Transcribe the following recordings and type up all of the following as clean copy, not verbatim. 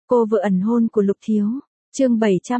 Cô vợ ẩn hôn của Lục Thiếu. Chương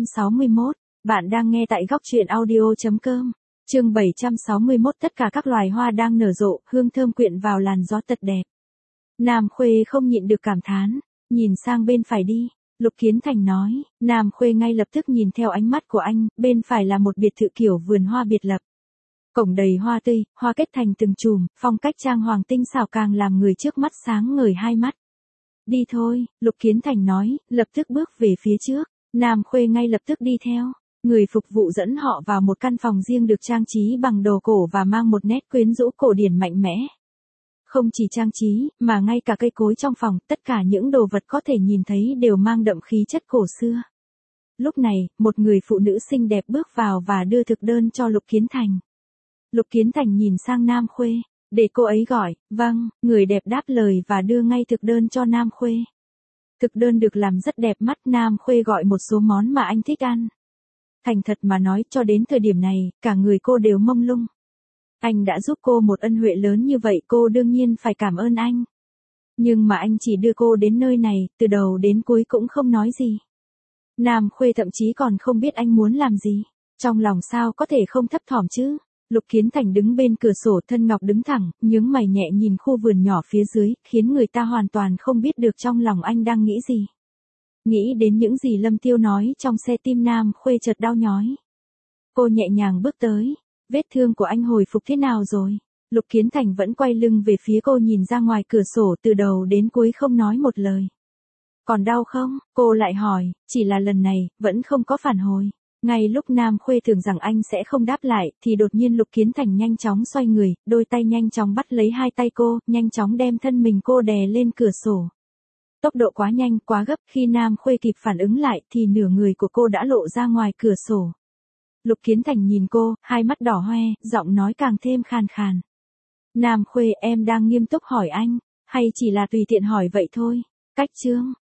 761. Bạn đang nghe tại góc truyện audio.com. Chương 761. Tất cả các loài hoa đang nở rộ, hương thơm quyện vào làn gió thật đẹp. Nam Khuê không nhịn được cảm thán, nhìn sang bên phải đi. Lục Kiến Thành nói. Nam Khuê ngay lập tức nhìn theo ánh mắt của anh, bên phải là một biệt thự kiểu vườn hoa biệt lập. Cổng đầy hoa tươi, hoa kết thành từng chùm, phong cách trang hoàng tinh xảo càng làm người trước mắt sáng ngời hai mắt. Đi thôi, Lục Kiến Thành nói, lập tức bước về phía trước. Nam Khuê ngay lập tức đi theo. Người phục vụ dẫn họ vào một căn phòng riêng được trang trí bằng đồ cổ và mang một nét quyến rũ cổ điển mạnh mẽ. Không chỉ trang trí, mà ngay cả cây cối trong phòng, tất cả những đồ vật có thể nhìn thấy đều mang đậm khí chất cổ xưa. Lúc này, một người phụ nữ xinh đẹp bước vào và đưa thực đơn cho Lục Kiến Thành. Lục Kiến Thành nhìn sang Nam Khuê, để cô ấy gọi. Vâng, người đẹp đáp lời và đưa ngay thực đơn cho Nam Khuê. Thực đơn được làm rất đẹp mắt. Nam Khuê gọi một số món mà anh thích ăn. Thành thật mà nói, cho đến thời điểm này, cả người cô đều mông lung. Anh đã giúp cô một ân huệ lớn như vậy, cô đương nhiên phải cảm ơn anh. Nhưng mà anh chỉ đưa cô đến nơi này, từ đầu đến cuối cũng không nói gì. Nam Khuê thậm chí còn không biết anh muốn làm gì. Trong lòng sao có thể không thấp thỏm chứ. Lục Kiến Thành đứng bên cửa sổ, thân ngọc đứng thẳng, nhướng mày nhẹ nhìn khu vườn nhỏ phía dưới, khiến người ta hoàn toàn không biết được trong lòng anh đang nghĩ gì. Nghĩ đến những gì Lâm Tiêu nói trong xe, tim Nam Khuê chợt đau nhói. Cô nhẹ nhàng bước tới. Vết thương của anh hồi phục thế nào rồi? Lục Kiến Thành vẫn quay lưng về phía cô, nhìn ra ngoài cửa sổ, từ đầu đến cuối không nói một lời. Còn đau không? Cô lại hỏi. Chỉ là lần này, vẫn không có phản hồi. Ngay lúc Nam Khuê tưởng rằng anh sẽ không đáp lại, thì đột nhiên Lục Kiến Thành nhanh chóng xoay người, đôi tay nhanh chóng bắt lấy hai tay cô, nhanh chóng đem thân mình cô đè lên cửa sổ. Tốc độ quá nhanh, quá gấp, khi Nam Khuê kịp phản ứng lại thì nửa người của cô đã lộ ra ngoài cửa sổ. Lục Kiến Thành nhìn cô, hai mắt đỏ hoe, giọng nói càng thêm khàn khàn. Nam Khuê, em đang nghiêm túc hỏi anh, hay chỉ là tùy tiện hỏi vậy thôi? Cách chương.